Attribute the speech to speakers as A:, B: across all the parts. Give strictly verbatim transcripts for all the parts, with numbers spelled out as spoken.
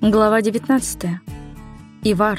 A: Глава девятнадцатая. Ивар.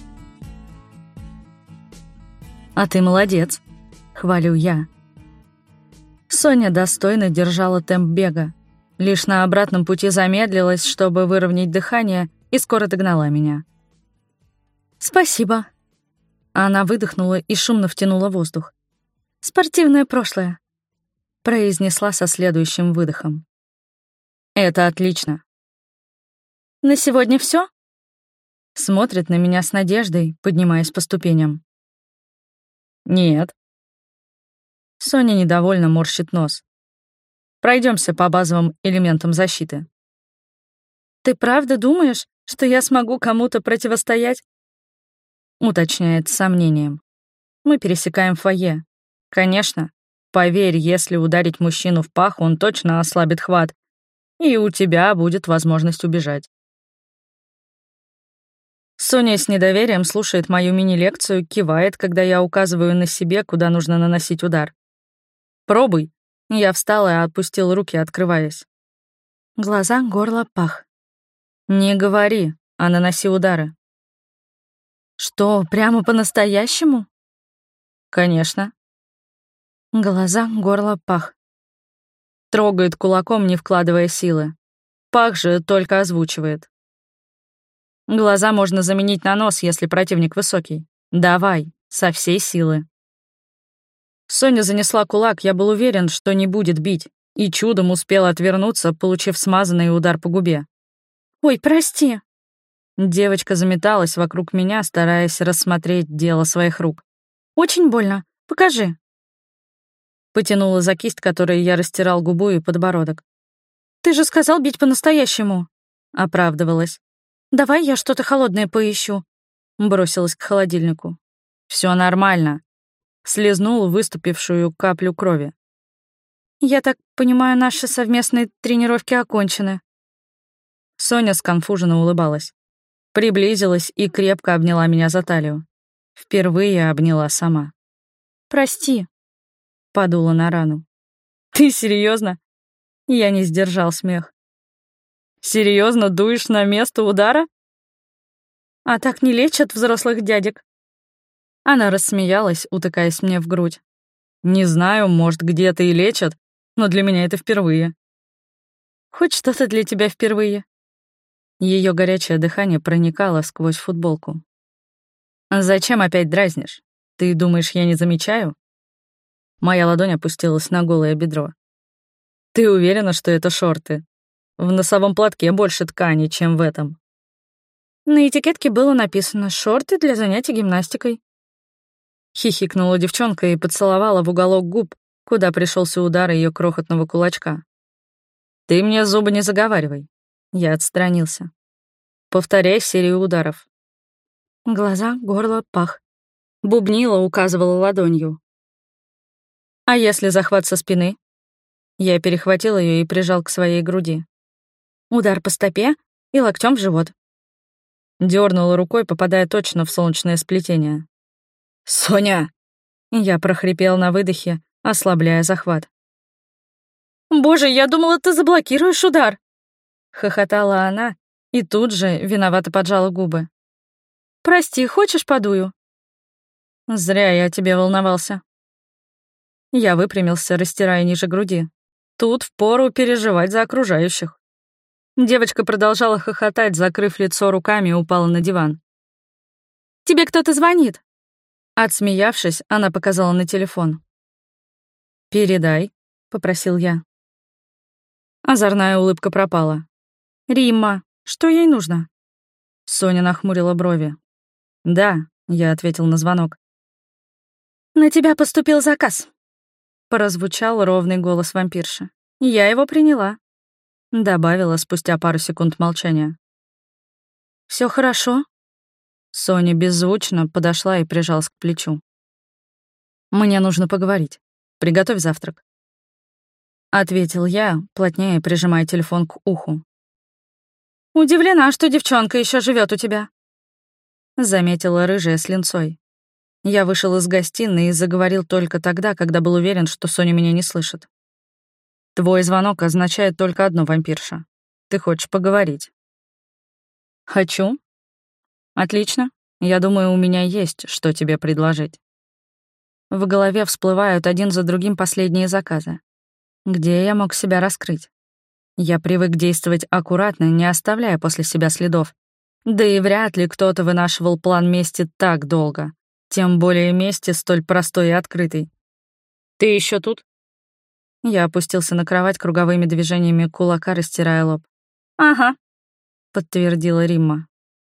A: «А ты молодец», — хвалю я. Соня достойно держала темп бега. Лишь на обратном пути замедлилась, чтобы выровнять дыхание, и скоро догнала меня. «Спасибо». Она выдохнула и шумно втянула воздух. «Спортивное прошлое», — произнесла со следующим выдохом. «Это отлично». «На сегодня все? Смотрит на меня с надеждой, поднимаясь по ступеням. «Нет». Соня недовольно морщит нос. Пройдемся по базовым элементам защиты. «Ты правда думаешь, что я смогу кому-то противостоять?» Уточняет с сомнением. Мы пересекаем фойе. Конечно, поверь, если ударить мужчину в пах, он точно ослабит хват, и у тебя будет возможность убежать. Соня с недоверием слушает мою мини-лекцию, кивает, когда я указываю на себе, куда нужно наносить удар. «Пробуй». Я встала и отпустил руки, открываясь. Глаза, горло, пах. «Не говори, а наноси удары». «Что, прямо по-настоящему?» «Конечно». Глаза, горло, пах. Трогает кулаком, не вкладывая силы. Пах же только озвучивает. Глаза можно заменить на нос, если противник высокий. Давай, со всей силы. Соня занесла кулак, я был уверен, что не будет бить, и чудом успел отвернуться, получив смазанный удар по губе. «Ой, прости». Девочка заметалась вокруг меня, стараясь рассмотреть дело своих рук. «Очень больно. Покажи». Потянула за кисть, которой я растирал губу и подбородок. «Ты же сказал бить по-настоящему», — оправдывалась. «Давай я что-то холодное поищу», — бросилась к холодильнику. Все нормально», — слезнул выступившую каплю крови. «Я так понимаю, наши совместные тренировки окончены». Соня сконфуженно улыбалась. Приблизилась и крепко обняла меня за талию. Впервые обняла сама. «Прости», — подула на рану. «Ты серьезно? Я не сдержал смех. «Серьезно дуешь на место удара?» «А так не лечат взрослых дядек». Она рассмеялась, утыкаясь мне в грудь. «Не знаю, может, где-то и лечат, но для меня это впервые». «Хоть что-то для тебя впервые». Ее горячее дыхание проникало сквозь футболку. «Зачем опять дразнишь? Ты думаешь, я не замечаю?» Моя ладонь опустилась на голое бедро. «Ты уверена, что это шорты? В носовом платке больше ткани, чем в этом». На этикетке было написано «шорты для занятий гимнастикой». Хихикнула девчонка и поцеловала в уголок губ, куда пришелся удар ее крохотного кулачка. «Ты мне зубы не заговаривай». Я отстранился. «Повторяй серию ударов». Глаза, горло, пах. Бубнила, указывала ладонью. «А если захват со спины?» Я перехватил ее и прижал к своей груди. Удар по стопе и локтем в живот. Дёрнула рукой, попадая точно в солнечное сплетение. «Соня!» Я прохрипел на выдохе, ослабляя захват. «Боже, я думала, ты заблокируешь удар!» Хохотала она и тут же виновато поджала губы. «Прости, хочешь подую?» «Зря я о тебе волновался». Я выпрямился, растирая ниже груди. Тут впору переживать за окружающих. Девочка продолжала хохотать, закрыв лицо руками, и упала на диван. «Тебе кто-то звонит?» Отсмеявшись, она показала на телефон. «Передай», — попросил я. Озорная улыбка пропала. «Римма, что ей нужно?» Соня нахмурила брови. «Да», — я ответил на звонок. «На тебя поступил заказ», — прозвучал ровный голос вампирши. «Я его приняла», — добавила спустя пару секунд молчания. «Всё хорошо?» Соня беззвучно подошла и прижалась к плечу. «Мне нужно поговорить. Приготовь завтрак», — ответил я, плотнее прижимая телефон к уху. «Удивлена, что девчонка еще живет у тебя», — заметила рыжая с линцой. Я вышел из гостиной и заговорил только тогда, когда был уверен, что Соня меня не слышит. «Твой звонок означает только одно, вампирша. Ты хочешь поговорить». Хочу. Отлично. Я думаю, у меня есть, что тебе предложить. В голове всплывают один за другим последние заказы. Где я мог себя раскрыть? Я привык действовать аккуратно, не оставляя после себя следов. Да и вряд ли кто-то вынашивал план мести так долго. Тем более мести столь простой и открытой. «Ты еще тут?» Я опустился на кровать круговыми движениями кулака, растирая лоб. «Ага», — подтвердила Римма.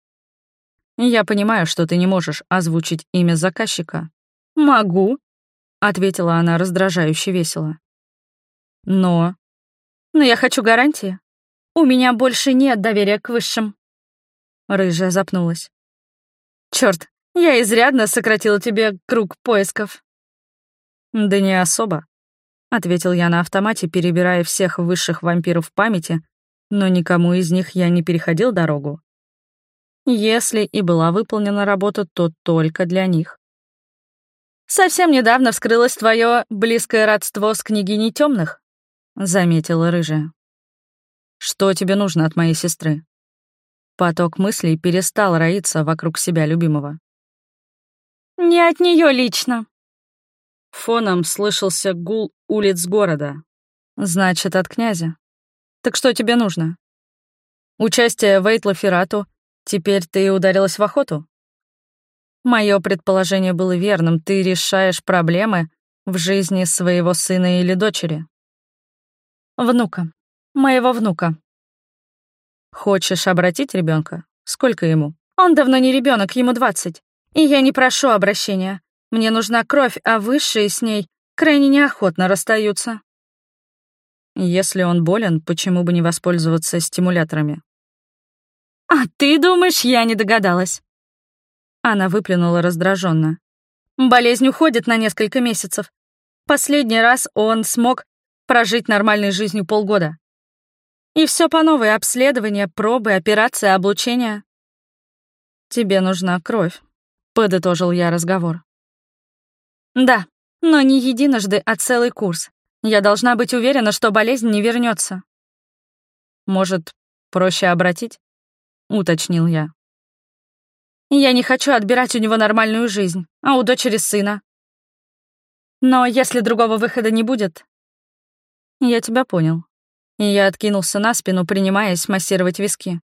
A: «Я понимаю, что ты не можешь озвучить имя заказчика». «Могу», — ответила она раздражающе весело. «Но...» «Но я хочу гарантии. У меня больше нет доверия к высшим». Рыжая запнулась. «Чёрт, я изрядно сократила тебе круг поисков». «Да не особо», — ответил я на автомате, перебирая всех высших вампиров в памяти, но никому из них я не переходил дорогу. Если и была выполнена работа, то только для них. «Совсем недавно вскрылось твое близкое родство с княгиней Темных», — заметила рыжая. «Что тебе нужно от моей сестры?» Поток мыслей перестал роиться вокруг себя любимого. «Не от нее лично». Фоном слышался гул улиц города. «Значит, от князя. Так что тебе нужно? Участие в Эйтлоферату. Теперь ты ударилась в охоту?» Мое предположение было верным. Ты решаешь проблемы в жизни своего сына или дочери. Внука. Моего внука. Хочешь обратить ребенка? Сколько ему? Он давно не ребенок, ему двадцать. И я не прошу обращения. Мне нужна кровь, а высшие с ней крайне неохотно расстаются. Если он болен, почему бы не воспользоваться стимуляторами? «А ты думаешь, я не догадалась?» Она выплюнула раздраженно. «Болезнь уходит на несколько месяцев. Последний раз он смог прожить нормальной жизнью полгода. И все по новой: обследование, пробы, операция, облучение». «Тебе нужна кровь», — подытожил я разговор. «Да, но не единожды, а целый курс. Я должна быть уверена, что болезнь не вернется. «Может, проще обратить?» — уточнил я. «Я не хочу отбирать у него нормальную жизнь, а у дочери сына. Но если другого выхода не будет...» «Я тебя понял». И я откинулся на спину, принимаясь массировать виски.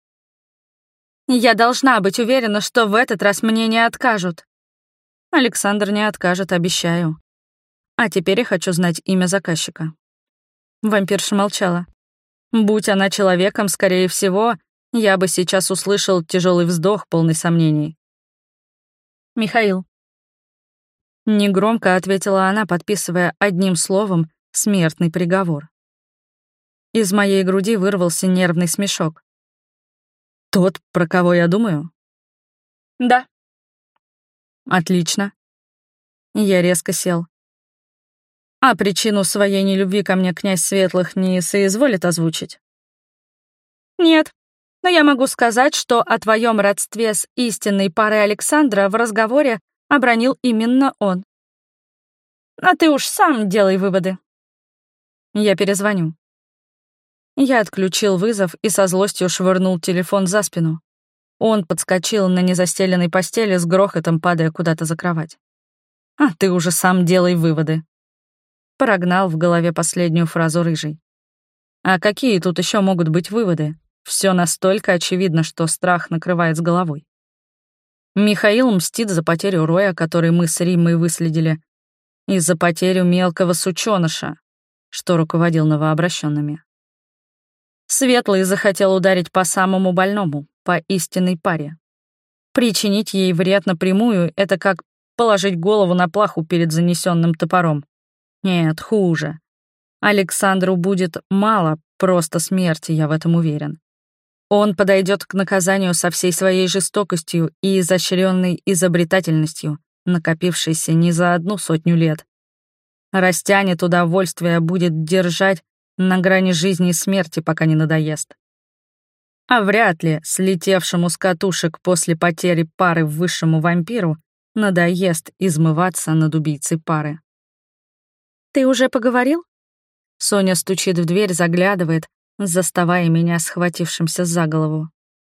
A: «Я должна быть уверена, что в этот раз мне не откажут». «Александр не откажет, обещаю. А теперь я хочу знать имя заказчика». Вампирша молчала. Будь она человеком, скорее всего, я бы сейчас услышал тяжелый вздох, полный сомнений. «Михаил». Негромко ответила она, подписывая одним словом смертный приговор. Из моей груди вырвался нервный смешок. «Тот, про кого я думаю?» «Да». «Отлично». Я резко сел. «А причину своей нелюбви ко мне князь Светлых не соизволит озвучить?» «Нет, но я могу сказать, что о твоем родстве с истинной парой Александра в разговоре обронил именно он. А ты уж сам делай выводы». «Я перезвоню». Я отключил вызов и со злостью швырнул телефон за спину. Он подскочил на незастеленной постели, с грохотом падая куда-то за кровать. «А ты уже сам делай выводы». Прогнал в голове последнюю фразу рыжий. А какие тут еще могут быть выводы? Все настолько очевидно, что страх накрывает с головой. Михаил мстит за потерю Роя, который мы с Риммой выследили, и за потерю мелкого сучёныша, что руководил новообращенными. Светлый захотел ударить по самому больному, по истинной паре. Причинить ей вред напрямую — это как положить голову на плаху перед занесенным топором. Нет, хуже. Александру будет мало просто смерти, я в этом уверен. Он подойдет к наказанию со всей своей жестокостью и изощренной изобретательностью, накопившейся не за одну сотню лет. Растянет удовольствие, будет держать на грани жизни и смерти, пока не надоест. А вряд ли слетевшему с катушек после потери пары высшему вампиру надоест измываться над убийцей пары. «Ты уже поговорил?» Соня стучит в дверь, заглядывает, заставая меня схватившимся за голову.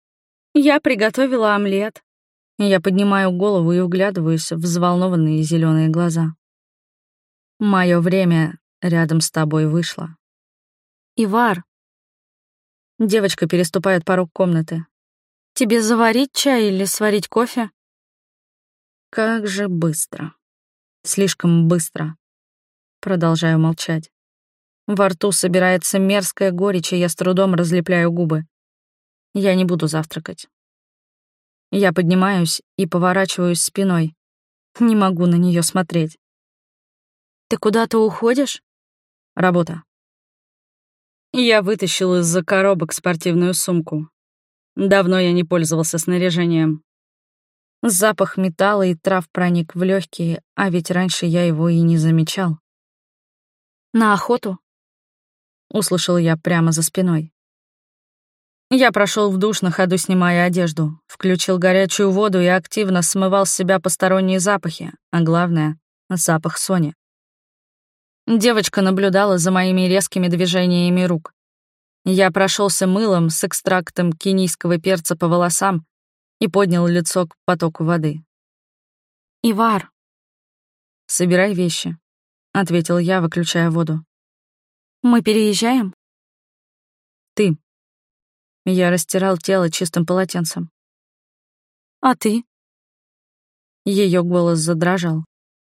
A: Я приготовила омлет. Я поднимаю голову и вглядываюсь в взволнованные зеленые глаза. Мое время рядом с тобой вышло. Ивар. Девочка переступает порог комнаты. Тебе заварить чай или сварить кофе? Как же быстро. Слишком быстро. Продолжаю молчать. Во рту собирается мерзкая горечь, и я с трудом разлепляю губы. Я не буду завтракать. Я поднимаюсь и поворачиваюсь спиной. Не могу на нее смотреть. Ты куда-то уходишь? Работа. Я вытащил из-за коробок спортивную сумку. Давно я не пользовался снаряжением. Запах металла и трав проник в легкие, а ведь раньше я его и не замечал. На охоту? Услышал я прямо за спиной. Я прошел в душ, на ходу снимая одежду, включил горячую воду и активно смывал с себя посторонние запахи, а главное — запах Сони. Девочка наблюдала за моими резкими движениями рук. Я прошелся мылом с экстрактом кенийского перца по волосам и поднял лицо к потоку воды. «Ивар!» «Собирай вещи», — ответил я, выключая воду. «Мы переезжаем?» «Ты». Я растирал тело чистым полотенцем. «А ты?» Ее голос задрожал.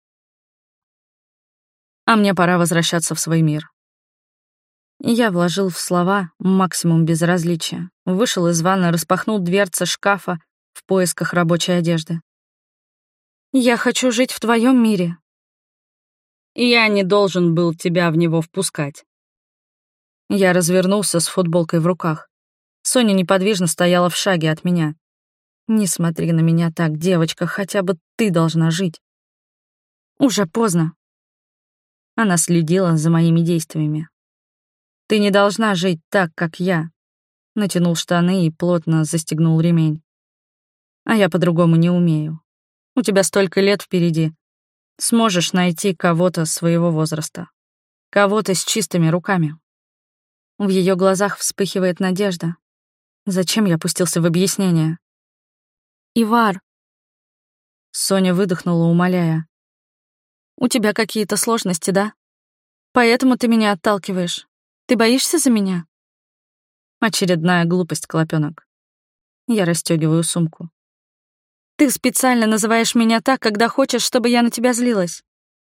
A: «А мне пора возвращаться в свой мир». Я вложил в слова максимум безразличия, вышел из ванны, распахнул дверцы шкафа в поисках рабочей одежды. «Я хочу жить в твоем мире». «Я не должен был тебя в него впускать». Я развернулся с футболкой в руках. Соня неподвижно стояла в шаге от меня. «Не смотри на меня так, девочка, хотя бы ты должна жить». «Уже поздно». Она следила за моими действиями. «Ты не должна жить так, как я». Натянул штаны и плотно застегнул ремень. «А я по-другому не умею. У тебя столько лет впереди. Сможешь найти кого-то своего возраста. Кого-то с чистыми руками». В ее глазах вспыхивает надежда. Зачем я пустился в объяснение? «Ивар!» Соня выдохнула, умоляя. «У тебя какие-то сложности, да? Поэтому ты меня отталкиваешь. Ты боишься за меня?» Очередная глупость, клопёнок. Я расстёгиваю сумку. «Ты специально называешь меня так, когда хочешь, чтобы я на тебя злилась».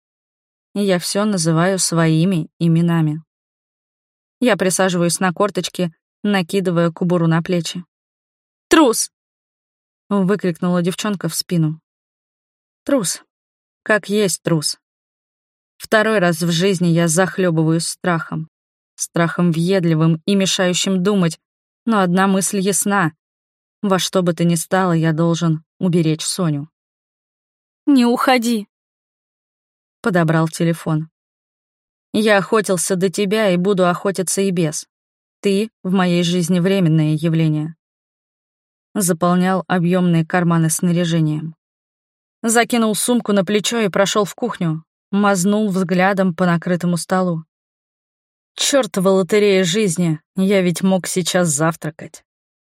A: Я всё называю своими именами. Я присаживаюсь на корточки, накидывая кобуру на плечи. «Трус!» — выкрикнула девчонка в спину. Трус. Как есть трус. Второй раз в жизни я захлебываюсь страхом. Страхом въедливым и мешающим думать, но одна мысль ясна. Во что бы то ни стало, я должен уберечь Соню. «Не уходи!» Подобрал телефон. «Я охотился до тебя и буду охотиться и без. Ты в моей жизни временное явление». Заполнял объемные карманы снаряжением. Закинул сумку на плечо и прошел в кухню, мазнул взглядом по накрытому столу. Чёртова лотерея жизни, я ведь мог сейчас завтракать.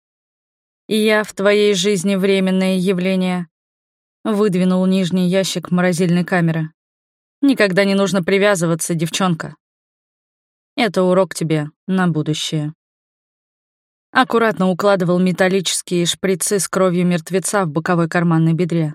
A: И я в твоей жизни временное явление. Выдвинул нижний ящик морозильной камеры. Никогда не нужно привязываться, девчонка. Это урок тебе на будущее. Аккуратно укладывал металлические шприцы с кровью мертвеца в боковой карман на бедре.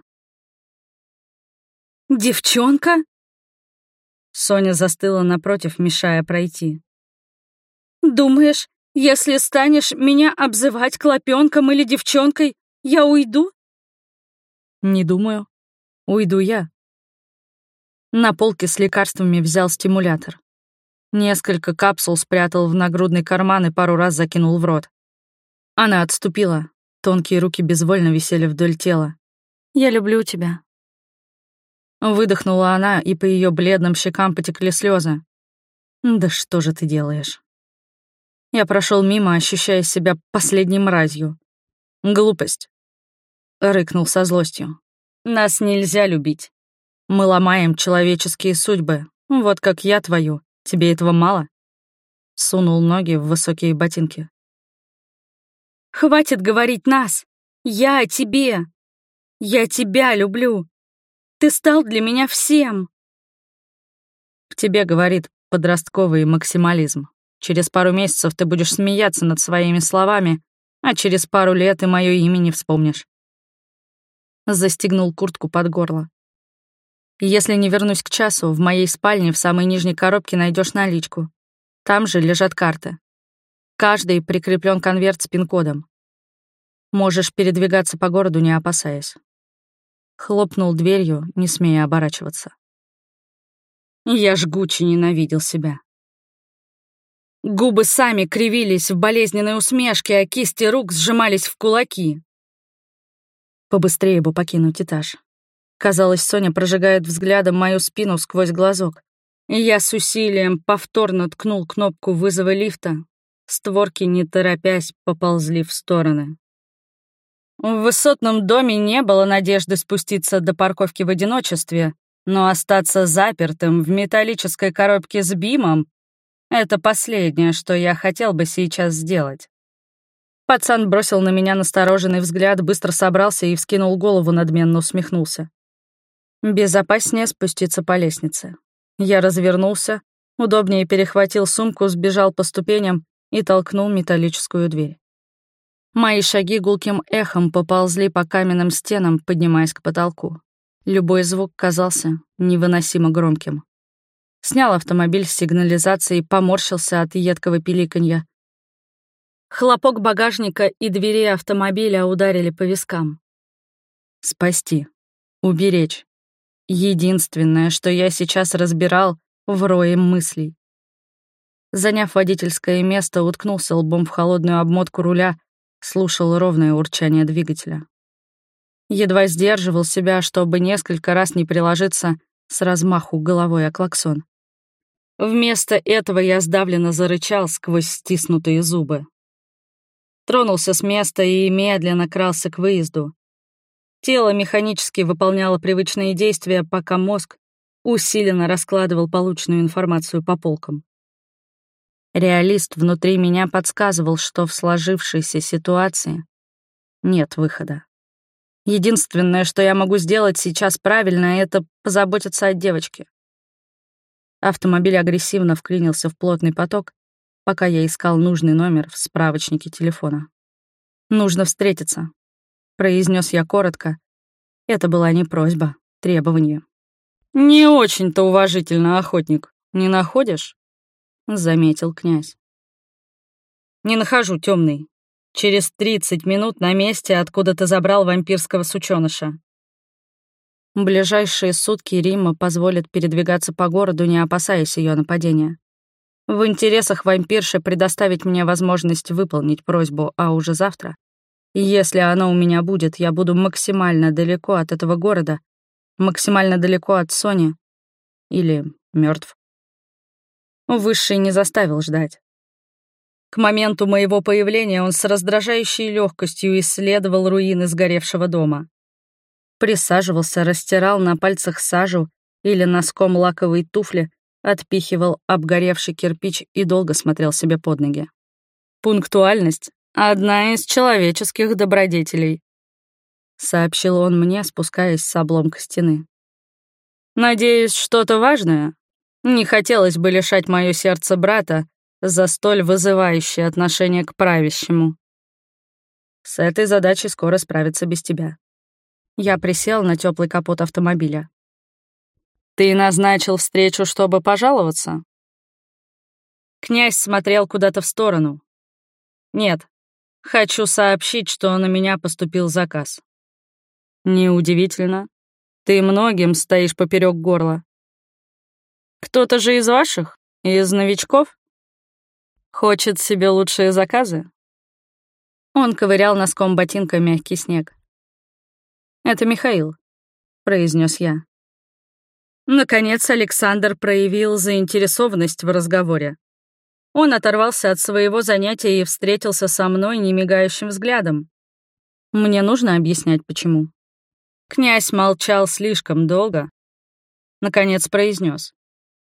A: «Девчонка?» Соня застыла напротив, мешая пройти. «Думаешь, если станешь меня обзывать клопёнком или девчонкой, я уйду?» «Не думаю. Уйду я». На полке с лекарствами взял стимулятор. Несколько капсул спрятал в нагрудный карман и пару раз закинул в рот. Она отступила. Тонкие руки безвольно висели вдоль тела. «Я люблю тебя». Выдохнула она, и по ее бледным щекам потекли слезы. «Да что же ты делаешь?» Я прошел мимо, ощущая себя последней мразью. «Глупость», — рыкнул со злостью. «Нас нельзя любить. Мы ломаем человеческие судьбы. Вот как я твою. Тебе этого мало?» Сунул ноги в высокие ботинки. «Хватит говорить нас!» Я о тебе! Я тебя люблю! Ты стал для меня всем!» В тебе, говорит, подростковый максимализм. Через пару месяцев ты будешь смеяться над своими словами, а через пару лет и мое имя не вспомнишь. Застегнул куртку под горло. Если не вернусь к часу, в моей спальне в самой нижней коробке найдешь наличку. Там же лежат карты. Каждый прикреплен конверт с пин-кодом. Можешь передвигаться по городу, не опасаясь. Хлопнул дверью, не смея оборачиваться. Я жгуче ненавидел себя. Губы сами кривились в болезненной усмешке, а кисти рук сжимались в кулаки. Побыстрее бы покинуть этаж. Казалось, Соня прожигает взглядом мою спину сквозь глазок. И я с усилием повторно ткнул кнопку вызова лифта. Створки, не торопясь, поползли в стороны. В высотном доме не было надежды спуститься до парковки в одиночестве, но остаться запертым в металлической коробке с БИМом — это последнее, что я хотел бы сейчас сделать. Пацан бросил на меня настороженный взгляд, быстро собрался и вскинул голову, надменно усмехнулся. Безопаснее спуститься по лестнице. Я развернулся, удобнее перехватил сумку, сбежал по ступеням и толкнул металлическую дверь. Мои шаги гулким эхом поползли по каменным стенам, поднимаясь к потолку. Любой звук казался невыносимо громким. Снял автомобиль с сигнализации, поморщился от едкого пиликанья. Хлопок багажника и двери автомобиля ударили по вискам. Спасти. Уберечь. Единственное, что я сейчас разбирал в рое мыслей. Заняв водительское место, уткнулся лбом в холодную обмотку руля, слушал ровное урчание двигателя. Едва сдерживал себя, чтобы несколько раз не приложиться с размаху головой о клаксон. Вместо этого я сдавленно зарычал сквозь стиснутые зубы. Тронулся с места и медленно крался к выезду. Тело механически выполняло привычные действия, пока мозг усиленно раскладывал полученную информацию по полкам. Реалист внутри меня подсказывал, что в сложившейся ситуации нет выхода. Единственное, что я могу сделать сейчас правильно, это позаботиться о девочке. Автомобиль агрессивно вклинился в плотный поток, пока я искал нужный номер в справочнике телефона. «Нужно встретиться», — произнес я коротко. Это была не просьба, требование. «Не очень-то уважительно, охотник, не находишь?» — заметил князь. «Не нахожу, темный. Через тридцать минут на месте, откуда ты забрал вампирского сучёныша. Ближайшие сутки Римма позволит передвигаться по городу, не опасаясь ее нападения. В интересах вампирши предоставить мне возможность выполнить просьбу, а уже завтра, если она у меня будет, я буду максимально далеко от этого города, максимально далеко от Сони или мертв. Высший не заставил ждать. К моменту моего появления он с раздражающей легкостью исследовал руины сгоревшего дома. Присаживался, растирал на пальцах сажу или носком лаковой туфли, отпихивал обгоревший кирпич и долго смотрел себе под ноги. «Пунктуальность — одна из человеческих добродетелей», — сообщил он мне, спускаясь с обломка стены. «Надеюсь, что-то важное? Не хотелось бы лишать мое сердце брата за столь вызывающее отношение к правящему. С этой задачей скоро справиться без тебя». Я присел на теплый капот автомобиля. «Ты назначил встречу, чтобы пожаловаться?» Князь смотрел куда-то в сторону. «Нет, хочу сообщить, что на меня поступил заказ». «Неудивительно. Ты многим стоишь поперек горла». «Кто-то же из ваших? Из новичков? Хочет себе лучшие заказы?» Он ковырял носком ботинка мягкий снег. «Это Михаил», — произнес я. Наконец Александр проявил заинтересованность в разговоре. Он оторвался от своего занятия и встретился со мной немигающим взглядом. Мне нужно объяснять, почему. Князь молчал слишком долго. Наконец произнес: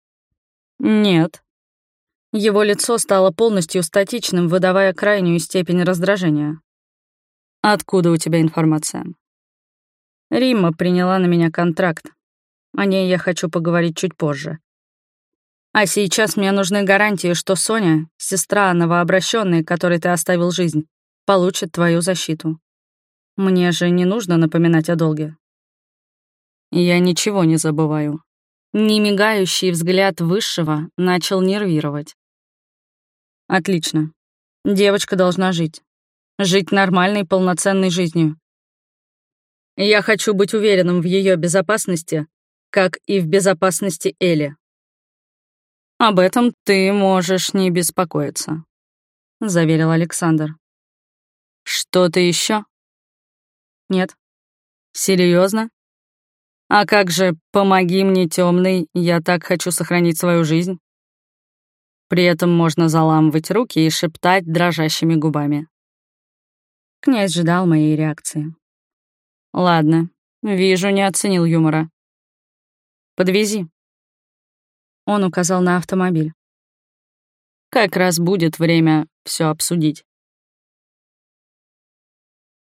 A: «Нет». Его лицо стало полностью статичным, выдавая крайнюю степень раздражения. Откуда у тебя информация? Римма приняла на меня контракт. О ней я хочу поговорить чуть позже. А сейчас мне нужны гарантии, что Соня, сестра новообращенной, которой ты оставил жизнь, получит твою защиту. Мне же не нужно напоминать о долге. Я ничего не забываю. Немигающий взгляд Высшего начал нервировать. Отлично. Девочка должна жить. Жить нормальной, полноценной жизнью. Я хочу быть уверенным в ее безопасности, как и в безопасности Эли. Об этом ты можешь не беспокоиться, заверил Александр. Что-то еще? Нет. Серьезно? А как же «помоги мне, темный, я так хочу сохранить свою жизнь»? При этом можно заламывать руки и шептать дрожащими губами. Князь ждал моей реакции. Ладно, вижу, не оценил юмора. Подвези. Он указал на автомобиль. Как раз будет время все обсудить.